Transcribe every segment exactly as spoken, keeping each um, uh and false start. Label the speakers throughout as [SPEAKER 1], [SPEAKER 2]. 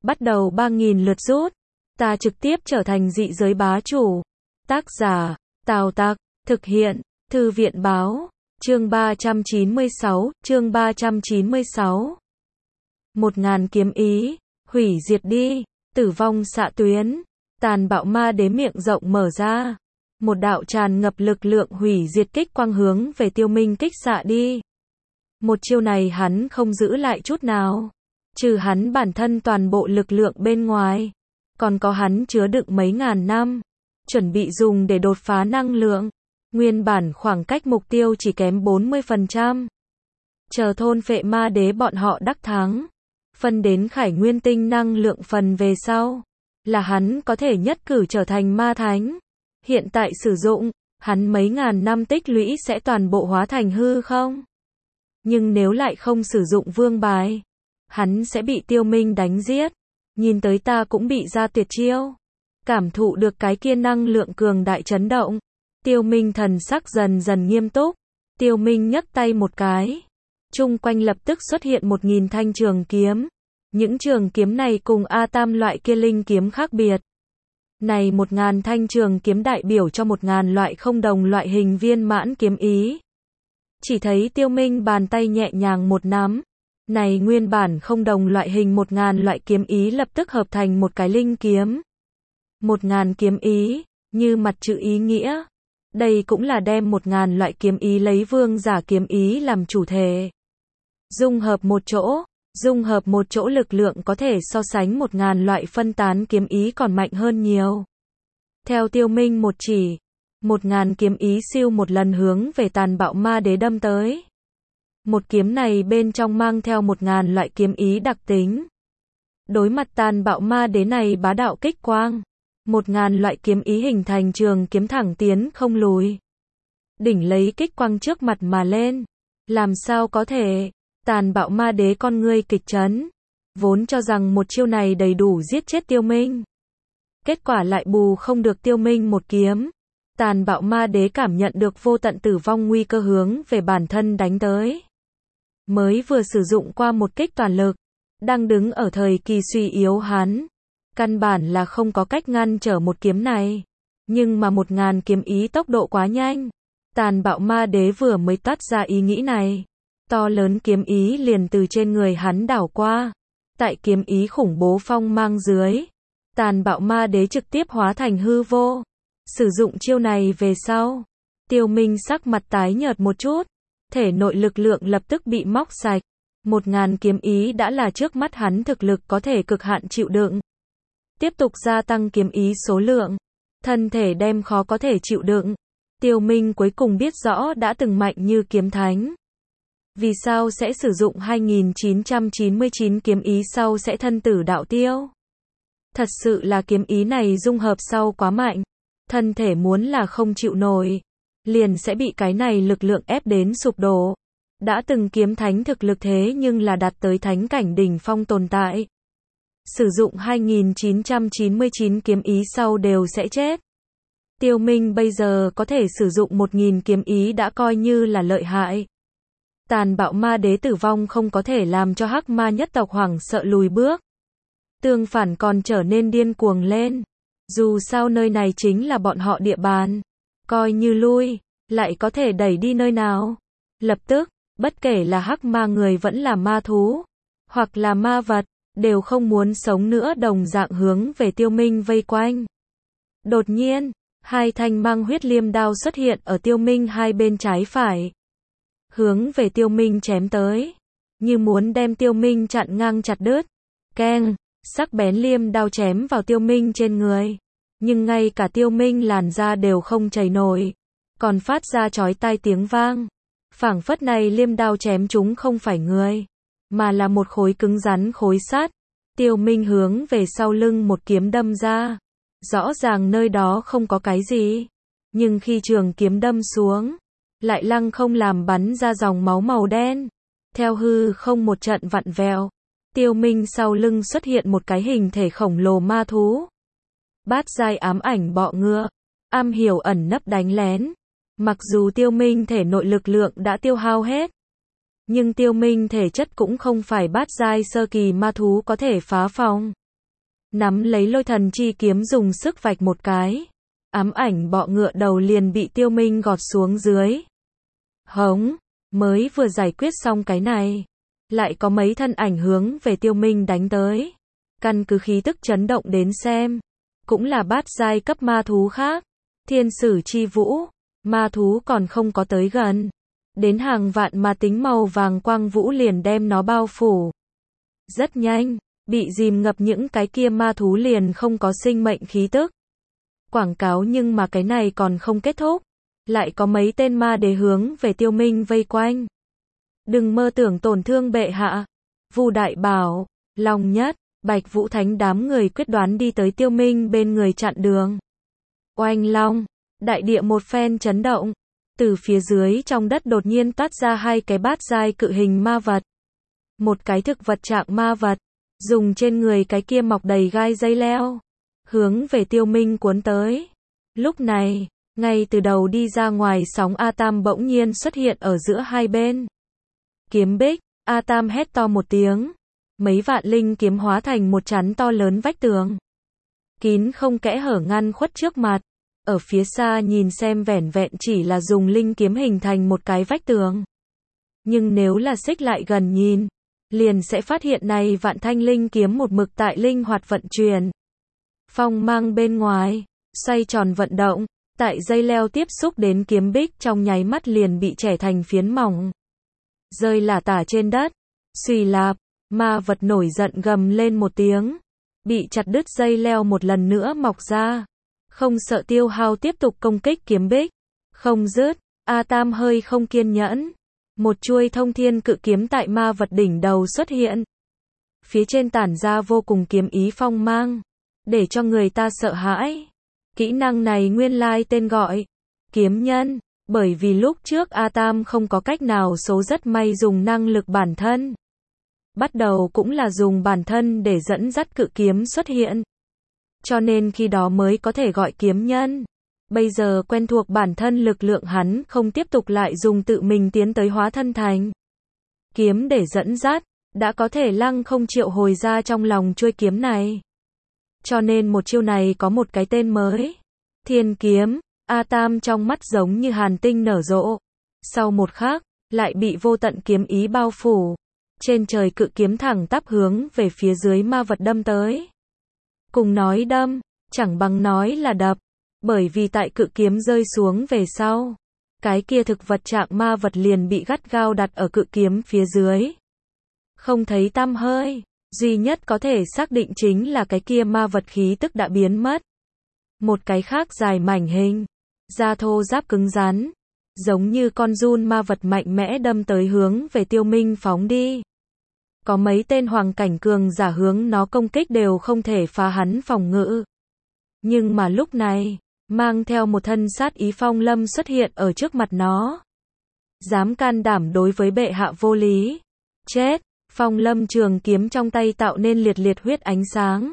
[SPEAKER 1] bắt đầu ba nghìn lượt rút. Ta trực tiếp trở thành dị giới bá chủ. Tác giả, Tào Tặc, thực hiện, Thư viện báo, chương ba trăm chín mươi sáu, chương ba trăm chín mươi sáu. Một ngàn kiếm ý, hủy diệt đi, tử vong xạ tuyến, tàn bạo ma đế miệng rộng mở ra. Một đạo tràn ngập lực lượng hủy diệt kích quang hướng về Tiêu Minh kích xạ đi. Một chiêu này hắn không giữ lại chút nào. Trừ hắn bản thân toàn bộ lực lượng bên ngoài. Còn có hắn chứa đựng mấy ngàn năm. Chuẩn bị dùng để đột phá năng lượng. Nguyên bản khoảng cách mục tiêu chỉ kém bốn mươi phần trăm. Chờ thôn phệ ma đế bọn họ đắc thắng. Phân đến khải nguyên tinh năng lượng phần về sau. Là hắn có thể nhất cử trở thành ma thánh. Hiện tại sử dụng, hắn mấy ngàn năm tích lũy sẽ toàn bộ hóa thành hư không? Nhưng nếu lại không sử dụng vương bài, hắn sẽ bị Tiêu Minh đánh giết. Nhìn tới ta cũng bị ra tuyệt chiêu. Cảm thụ được cái kia năng lượng cường đại chấn động. Tiêu Minh thần sắc dần dần nghiêm túc. Tiêu Minh nhấc tay một cái. Chung quanh lập tức xuất hiện một nghìn thanh trường kiếm. Những trường kiếm này cùng A Tam loại kia linh kiếm khác biệt. Này một ngàn thanh trường kiếm đại biểu cho một ngàn loại không đồng loại hình viên mãn kiếm ý. Chỉ thấy Tiêu Minh bàn tay nhẹ nhàng một nắm. Này nguyên bản không đồng loại hình một ngàn loại kiếm ý lập tức hợp thành một cái linh kiếm. Một ngàn kiếm ý, như mặt chữ ý nghĩa. Đây cũng là đem một ngàn loại kiếm ý lấy vương giả kiếm ý làm chủ thể. Dung hợp một chỗ, dung hợp một chỗ lực lượng có thể so sánh một ngàn loại phân tán kiếm ý còn mạnh hơn nhiều. Theo Tiêu Minh một chỉ, một ngàn kiếm ý siêu một lần hướng về tàn bạo ma đế đâm tới. Một kiếm này bên trong mang theo một ngàn loại kiếm ý đặc tính. Đối mặt tàn bạo ma đế này bá đạo kích quang. Một ngàn loại kiếm ý hình thành trường kiếm thẳng tiến không lùi. Đỉnh lấy kích quang trước mặt mà lên. Làm sao có thể? Tàn bạo ma đế con ngươi kịch chấn. Vốn cho rằng một chiêu này đầy đủ giết chết Tiêu Minh. Kết quả lại bù không được Tiêu Minh một kiếm. Tàn bạo ma đế cảm nhận được vô tận tử vong nguy cơ hướng về bản thân đánh tới. Mới vừa sử dụng qua một kích toàn lực. Đang đứng ở thời kỳ suy yếu hắn. Căn bản là không có cách ngăn trở một kiếm này. Nhưng mà một ngàn kiếm ý tốc độ quá nhanh. Tàn bạo ma đế vừa mới toát ra ý nghĩ này. To lớn kiếm ý liền từ trên người hắn đảo qua. Tại kiếm ý khủng bố phong mang dưới. Tàn bạo ma đế trực tiếp hóa thành hư vô. Sử dụng chiêu này về sau. Tiêu Minh sắc mặt tái nhợt một chút. Thể nội lực lượng lập tức bị móc sạch. Một ngàn kiếm ý đã là trước mắt hắn thực lực có thể cực hạn chịu đựng. Tiếp tục gia tăng kiếm ý số lượng. Thân thể đem khó có thể chịu đựng. Tiêu Minh cuối cùng biết rõ đã từng mạnh như kiếm thánh. Vì sao sẽ sử dụng hai nghìn chín trăm chín mươi chín kiếm ý sau sẽ thân tử đạo tiêu? Thật sự là kiếm ý này dung hợp sau quá mạnh. Thân thể muốn là không chịu nổi. Liền sẽ bị cái này lực lượng ép đến sụp đổ. Đã từng kiếm thánh thực lực thế nhưng là đạt tới thánh cảnh đỉnh phong tồn tại. Sử dụng hai nghìn chín trăm chín mươi chín kiếm ý sau đều sẽ chết. Tiêu Minh bây giờ có thể sử dụng một nghìn kiếm ý đã coi như là lợi hại. Tàn bạo ma đế tử vong không có thể làm cho hắc ma nhất tộc hoảng sợ lùi bước. Tương phản còn trở nên điên cuồng lên. Dù sao nơi này chính là bọn họ địa bàn. Coi như lui, lại có thể đẩy đi nơi nào. Lập tức, bất kể là hắc ma người vẫn là ma thú, hoặc là ma vật, đều không muốn sống nữa đồng dạng hướng về Tiêu Minh vây quanh. Đột nhiên, hai thanh mang huyết liêm đao xuất hiện ở Tiêu Minh hai bên trái phải. Hướng về Tiêu Minh chém tới. Như muốn đem Tiêu Minh chặn ngang chặt đứt. Keng, sắc bén liêm đao chém vào Tiêu Minh trên người. Nhưng ngay cả Tiêu Minh làn da đều không chảy nổi. Còn phát ra chói tai tiếng vang. Phảng phất này liêm đao chém chúng không phải người. Mà là một khối cứng rắn khối sắt. Tiêu Minh hướng về sau lưng một kiếm đâm ra. Rõ ràng nơi đó không có cái gì. Nhưng khi trường kiếm đâm xuống. Lại lăng không làm bắn ra dòng máu màu đen. Theo hư không một trận vặn vẹo. Tiêu Minh sau lưng xuất hiện một cái hình thể khổng lồ ma thú. Bát giai ám ảnh bọ ngựa. Am hiểu ẩn nấp đánh lén. Mặc dù Tiêu Minh thể nội lực lượng đã tiêu hao hết. Nhưng Tiêu Minh thể chất cũng không phải bát giai sơ kỳ ma thú có thể phá phòng. nắm lấy lôi thần chi kiếm dùng sức vạch một cái. Ám ảnh bọ ngựa đầu liền bị Tiêu Minh gọt xuống dưới. Hống, mới vừa giải quyết xong cái này. Lại có mấy thân ảnh hướng về Tiêu Minh đánh tới. Căn cứ khí tức chấn động đến xem. Cũng là bát giai cấp ma thú khác. Thiên sử chi vũ. Ma thú còn không có tới gần. Đến hàng vạn ma tính màu vàng quang vũ liền đem nó bao phủ. Rất nhanh, bị dìm ngập những cái kia ma thú liền không có sinh mệnh khí tức. Quảng cáo nhưng mà cái này còn không kết thúc. Lại có mấy tên ma đế hướng về Tiêu Minh vây quanh. Đừng mơ tưởng tổn thương bệ hạ. Vu Đại Bảo, Long Nhất, Bạch Vũ Thánh đám người quyết đoán đi tới Tiêu Minh bên người chặn đường. Oanh long, đại địa một phen chấn động. Từ phía dưới trong đất đột nhiên toát ra hai cái bát giai cự hình ma vật. Một cái thực vật trạng ma vật, dùng trên người cái kia mọc đầy gai dây leo, hướng về Tiêu Minh cuốn tới. Lúc này, ngay từ đầu đi ra ngoài sóng A Tam bỗng nhiên xuất hiện ở giữa hai bên. Kiếm bích, A Tam hét to một tiếng. Mấy vạn linh kiếm hóa thành một chắn to lớn vách tường. Kín không kẽ hở ngăn khuất trước mặt. Ở phía xa nhìn xem vẻn vẹn chỉ là dùng linh kiếm hình thành một cái vách tường. Nhưng nếu là xích lại gần nhìn, liền sẽ phát hiện này vạn thanh linh kiếm một mực tại linh hoạt vận chuyển. Phong mang bên ngoài, xoay tròn vận động, tại dây leo tiếp xúc đến kiếm bích trong nháy mắt liền bị chẻ thành phiến mỏng. Rơi lả tả trên đất, xùy lạp, ma vật nổi giận gầm lên một tiếng. Bị chặt đứt dây leo một lần nữa mọc ra. Không sợ tiêu hao tiếp tục công kích kiếm bích. Không dứt, A Tam hơi không kiên nhẫn. Một chuôi thông thiên cự kiếm tại ma vật đỉnh đầu xuất hiện. Phía trên tản ra vô cùng kiếm ý phong mang. Để cho người ta sợ hãi. Kỹ năng này nguyên lai tên gọi kiếm nhân. Bởi vì lúc trước A Tam không có cách nào số rất may dùng năng lực bản thân. Bắt đầu cũng là dùng bản thân để dẫn dắt cự kiếm xuất hiện. Cho nên khi đó mới có thể gọi kiếm nhân. Bây giờ quen thuộc bản thân lực lượng hắn không tiếp tục lại dùng tự mình tiến tới hóa thân thành kiếm để dẫn dắt, đã có thể lăng không triệu hồi ra trong lòng chuôi kiếm này. Cho nên một chiêu này có một cái tên mới. Thiên kiếm. A Tam trong mắt giống như hàn tinh nở rộ. Sau một khắc, lại bị vô tận kiếm ý bao phủ. Trên trời cự kiếm thẳng tắp hướng về phía dưới ma vật đâm tới. Cùng nói đâm, chẳng bằng nói là đập. Bởi vì tại cự kiếm rơi xuống về sau, cái kia thực vật trạng ma vật liền bị gắt gao đặt ở cự kiếm phía dưới. Không thấy tăm hơi, duy nhất có thể xác định chính là cái kia ma vật khí tức đã biến mất. Một cái khác dài mảnh hình, da thô giáp cứng rắn, giống như con giun ma vật mạnh mẽ đâm tới hướng về Tiêu Minh phóng đi. Có mấy tên hoàng cảnh cường giả hướng nó công kích đều không thể phá hắn phòng ngự. Nhưng mà lúc này, mang theo một thân sát ý Phong Lâm xuất hiện ở trước mặt nó. Dám can đảm đối với bệ hạ vô lý. Chết! Phong Lâm trường kiếm trong tay tạo nên liệt liệt huyết ánh sáng.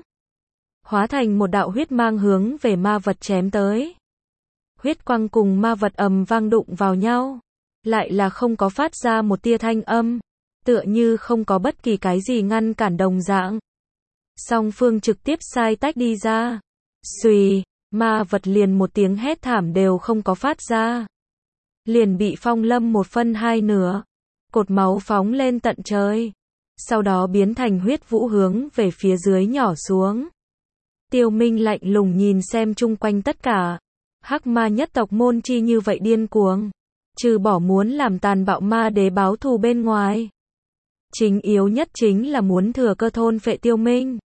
[SPEAKER 1] Hóa thành một đạo huyết mang hướng về ma vật chém tới. Huyết quang cùng ma vật ầm vang đụng vào nhau. Lại là không có phát ra một tia thanh âm. Tựa như không có bất kỳ cái gì ngăn cản đồng dạng. Song phương trực tiếp sai tách đi ra. Xùy, ma vật liền một tiếng hét thảm đều không có phát ra. Liền bị Phong Lâm một phân hai nửa. Cột máu phóng lên tận trời. Sau đó biến thành huyết vũ hướng về phía dưới nhỏ xuống. Tiêu Minh lạnh lùng nhìn xem chung quanh tất cả. Hắc ma nhất tộc môn chi như vậy điên cuồng. Trừ bỏ muốn làm tàn bạo ma đế báo thù bên ngoài. Chính yếu nhất chính là muốn thừa cơ thôn phệ Tiêu Minh.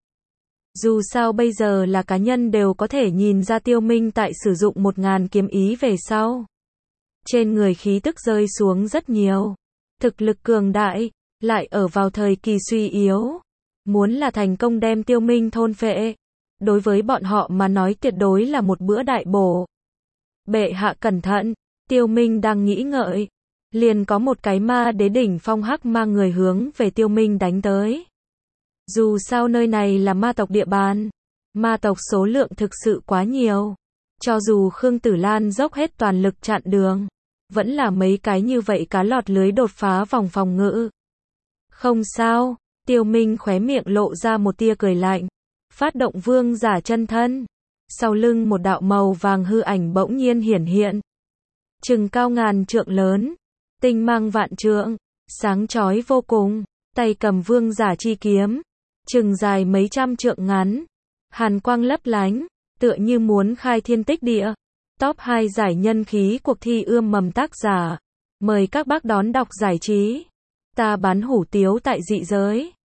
[SPEAKER 1] Dù sao bây giờ là cá nhân đều có thể nhìn ra Tiêu Minh tại sử dụng một ngàn kiếm ý về sau. Trên người khí tức rơi xuống rất nhiều. Thực lực cường đại, lại ở vào thời kỳ suy yếu. Muốn là thành công đem Tiêu Minh thôn phệ. Đối với bọn họ mà nói tuyệt đối là một bữa đại bổ. Bệ hạ cẩn thận, Tiêu Minh đang nghĩ ngợi. Liền có một cái ma đế đỉnh phong hắc ma người hướng về Tiêu Minh đánh tới. Dù sao nơi này là ma tộc địa bàn. Ma tộc số lượng thực sự quá nhiều. Cho dù Khương Tử Lan dốc hết toàn lực chặn đường. Vẫn là mấy cái như vậy cá lọt lưới đột phá vòng phòng ngự. Không sao, Tiêu Minh khóe miệng lộ ra một tia cười lạnh. Phát động vương giả chân thân. Sau lưng một đạo màu vàng hư ảnh bỗng nhiên hiển hiện. Chừng cao ngàn trượng lớn. Tinh mang vạn trượng. Sáng chói vô cùng. Tay cầm vương giả chi kiếm. Chừng dài mấy trăm trượng ngắn. Hàn quang lấp lánh. Tựa như muốn khai thiên tích địa. Top hai giải nhân khí cuộc thi ươm mầm tác giả. Mời các bác đón đọc giải trí. Ta bán hủ tiếu tại dị giới.